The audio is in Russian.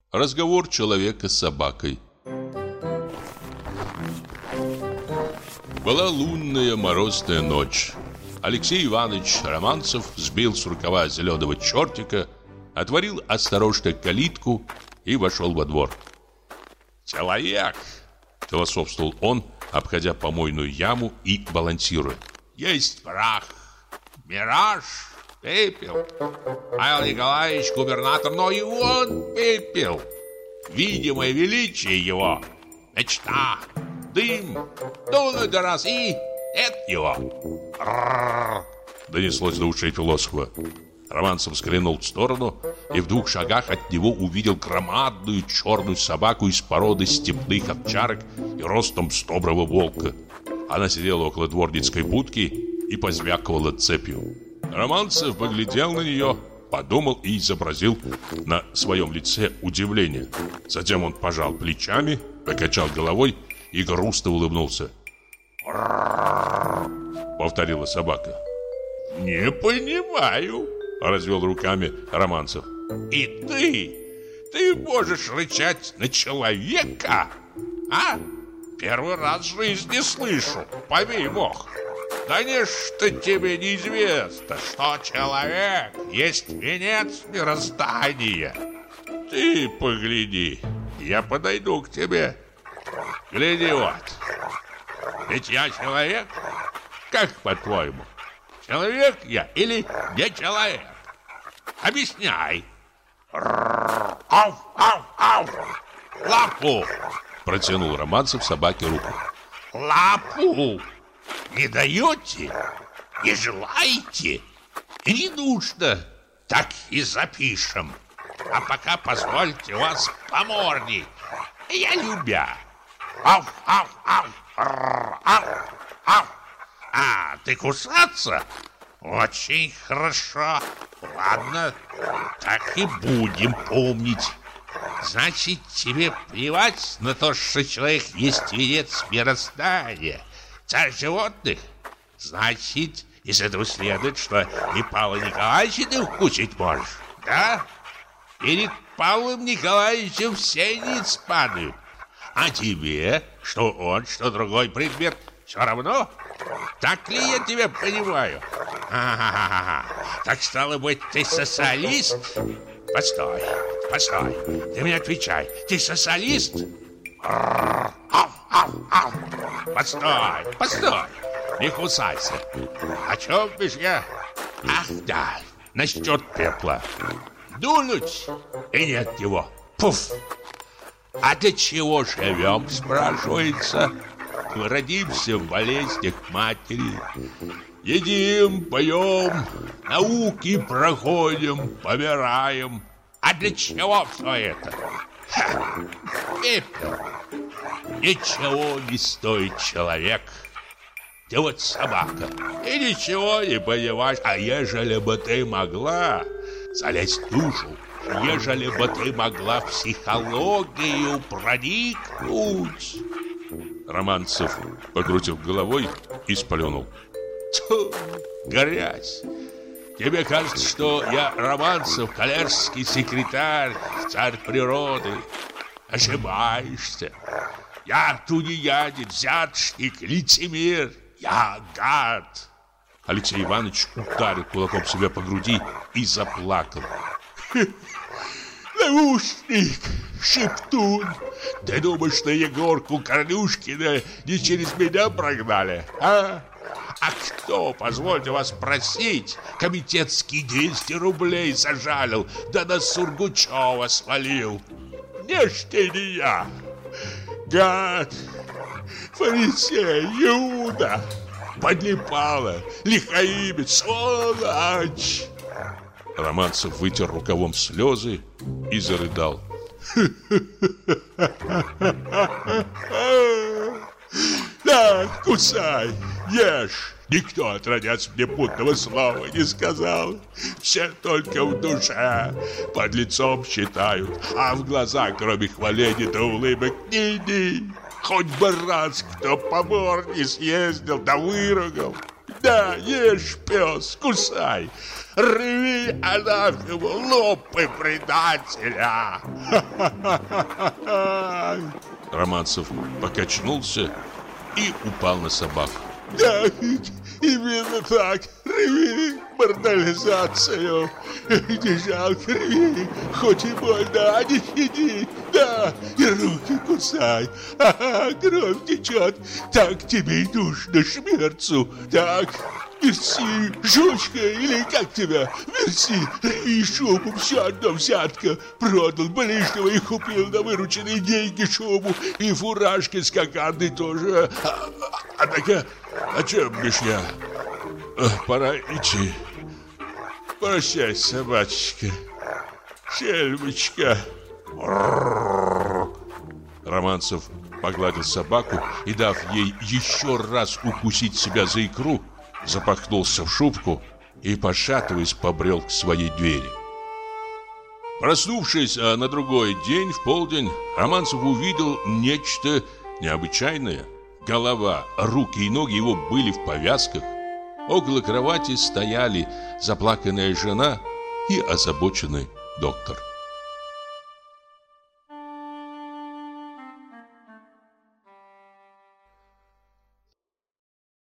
Разговор человека с собакой. Была лунная морозная ночь. Алексей Иванович Романцев сбил с рукава зеленого чертика, отворил осторожно калитку и вошел во двор. «Человек!» — философствовал он, обходя помойную яму и балансируя. «Есть прах, мираж, пепел. Павел Николаевич губернатор, но и он пепел. Видимое величие его, мечта, дым, дунуть раз и нет его». Донеслось до ушей философа. Романцев взглянул в сторону и в 2 шагах от него увидел громадную черную собаку из породы степных овчарок и ростом с доброго волка. Она сидела около дворницкой будки и позвякивала цепью. Романцев поглядел на нее, подумал и изобразил на своем лице удивление. Затем он пожал плечами, покачал головой и грустно улыбнулся. Повторила собака. «Не понимаю», — развел руками Романцев. «И ты можешь рычать на человека? А? Первый раз в жизни слышу, побей бог. Конечно, тебе неизвестно, что человек есть венец мироздания. Ты погляди, я подойду к тебе. Гляди вот. Ведь я человек? Как по-твоему? Человек я или не человек? Объясняй. Ау, ау, ау. Лапу. Протянул Романцев собаке руку. Лапу. Не даете? Не желаете? Не нужно. Так и запишем. А пока позвольте вас поморнить. Я любя. Ау, ау, ау. Ау, ау. А, ты кусаться? Очень хорошо. Ладно, так и будем помнить. Значит, тебе плевать на то, что человек есть венец мироздания, царь животных? Значит, из этого следует, что и Павла Николаевича ты укусить можешь, да? Перед Павлом Николаевичем все ниц падают. А тебе, что он, что другой предмет, все равно? Так ли я тебя понимаю? Ага. Так стало быть, ты социалист? Постой. Ты мне отвечай. Ты социалист? Постой. Не кусайся. О чем бишь я? Ах, да, насчет пепла. Дунуть, и нет его. Пуф. А для чего живем, спрашивается? Мы родимся в болезнях матери. Едим, поем, науки проходим, помираем. А для чего все это? Пепел. Ничего не стоит человек. Ты вот собака, и ничего не понимаешь. А ежели бы ты могла залезть в душу, ежели бы ты могла в психологию проникнуть. Романцев покрутил головой и сплюнул. Тьфу, грязь. Тебе кажется, что я Романцев, коллежский секретарь, царь природы. Ошибаешься. Я тунеядец, взяточник, лицемер. Я гад. Алексей Иванович ударил кулаком себя по груди и заплакал. Наушник, шептун. Ты думаешь, что Егорку Корнюшкина не через меня прогнали, а? А кто, позвольте вас просить, комитетский 200 рублей зажалил, да на Сургучева свалил? Не ж ты, не я. Гад, фарисей, Иуда, подлипала, лихаимец, сволочь. Романцев вытер рукавом слезы и зарыдал. Да, кусай, ешь. Никто, отродясь, мне путного слова не сказал. Все только в душе под лицом считают, а в глазах, кроме хваления да улыбок, ни-ни. Хоть бы раз кто по морде съездил да выругал. Да, ешь, пес, кусай. Рви анафему, лопай предателя. Романцев покачнулся и упал на собаку. Да, именно так. Рви морализацию. Не жалко, рви. Хоть и больно, а не щади. Да, и руки кусай. Ага, кровь течет. Так тебе и нужно, шмерцу. Так, мерси, жучка, или как тебя? Мерси, рви шубу, все одно взятка. Продал ближнего и купил на вырученные деньги шубу. И фуражки с кокардой тоже. Однако, о чем бишь я? Пора идти. Прощай, собачка. Шельмочка. Романцев погладил собаку и, дав ей еще раз укусить себя за икру, запахнулся в шубку и, пошатываясь, побрел к своей двери. Проснувшись на другой день в полдень, Романцев увидел нечто необычайное. Голова, руки и ноги его были в повязках. Около кровати стояли заплаканная жена и озабоченный доктор.